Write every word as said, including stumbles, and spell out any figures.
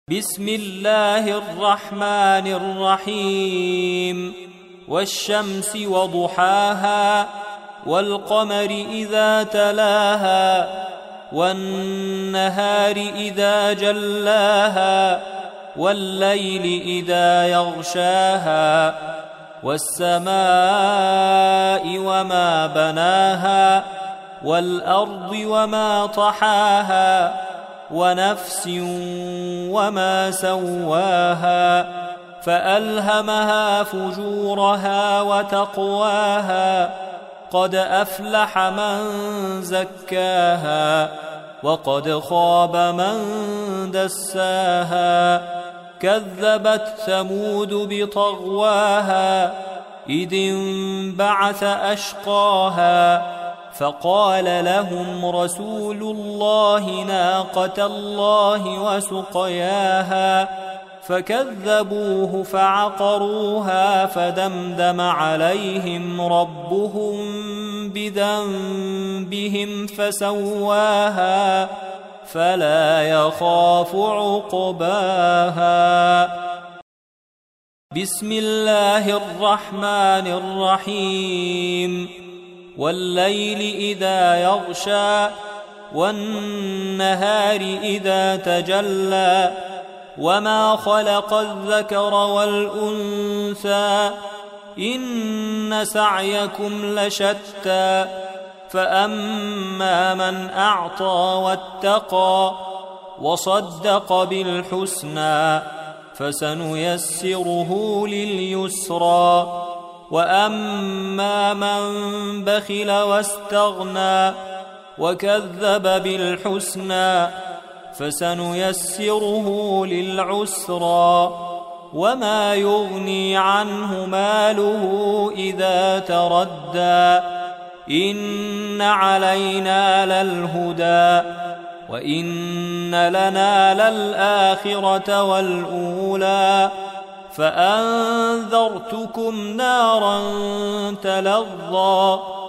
بسم الله الرحمن الرحيم والشمس وضحاها والقمر إذا تلاها والنهار إذا جلاها والليل إذا يغشاها والسماء وما بناها والأرض وما طحاها ونفس وما سواها فألهمها فجورها وتقواها قد أفلح من زكاها وقد خاب من دساها كذبت ثمود بطغواها إذ انبعث أشقاها فقال لهم رسول الله ناقة الله وسقياها فكذبوه فعقروها فدمدم عليهم ربهم بذنبهم فسواها فلا يخاف عقباها. بسم الله الرحمن الرحيم والليل إذا يغشى والنهار إذا تجلى وما خلق الذكر والأنثى إن سعيكم لشتى فأما من أعطى واتقى وصدق بالحسنى فسنيسره لليسرى وأما من بخل واستغنى وكذب بالحسنى فسنيسره للعسرى وما يغني عنه ماله إذا تردى إن علينا للهدى وإن لنا للآخرة والأولى فأنذرتكم نارا تلظى